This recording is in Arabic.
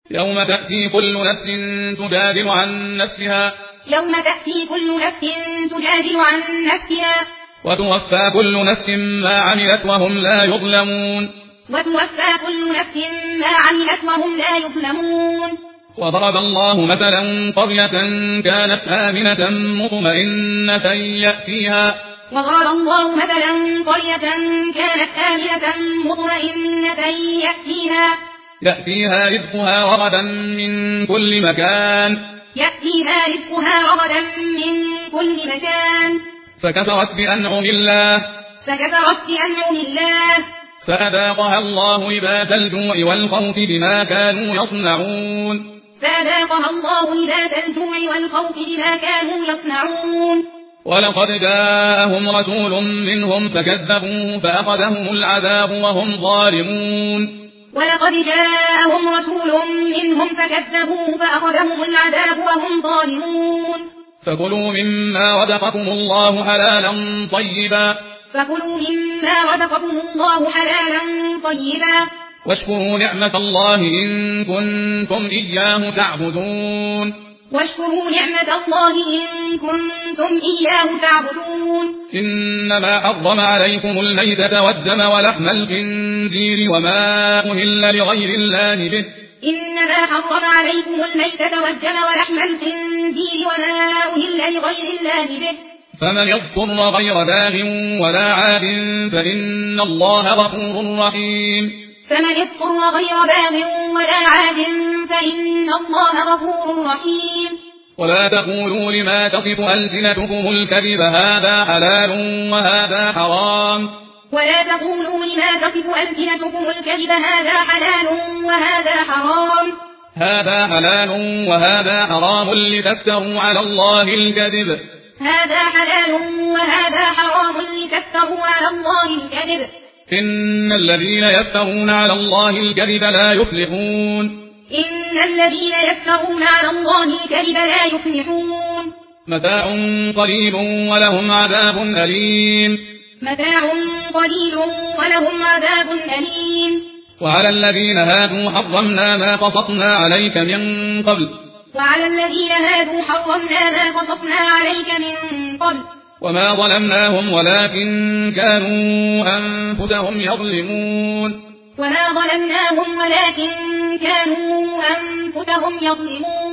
يوم تأتي كل نفس تجادل عن نفسها وتوفى كل نفس ما عملت وهم لا يظلمون وضرب الله مثلا قرية كانت آمنة مطمئنة يأتيها رزقها رغدا من كل مكان فكفرت بأنعم الله فأذاقها الله لباس الجوع والخوف بما كانوا يصنعون ولقد جاءهم رسول منهم فكذبوه فأخذهم العذاب وهم ظالمون فكلوا مما رزقكم الله حلالا طيبا واشكروا نعمة الله إن كنتم إياه تعبدون إنما حرم عليكم الميتة والدم ولحم الخنزير وما أهل لغير الله به فمن يضطر غير باغ ولا عاد فإن الله غفور رحيم ولا تقولوا لما تصف ألسنتكم الكذب هذا حلال وهذا حرام هذا حلال وهذا حرام لتفتروا على الله الكذب إن الذين يفترون على الله الكذب لا يفلحون متاع قليل ولهم عذاب أليم وعلى الذين هادوا حرمنا ما قصصنا عليك من قبل وما ظلمناهم ولكن كانوا أنفسهم يظلمون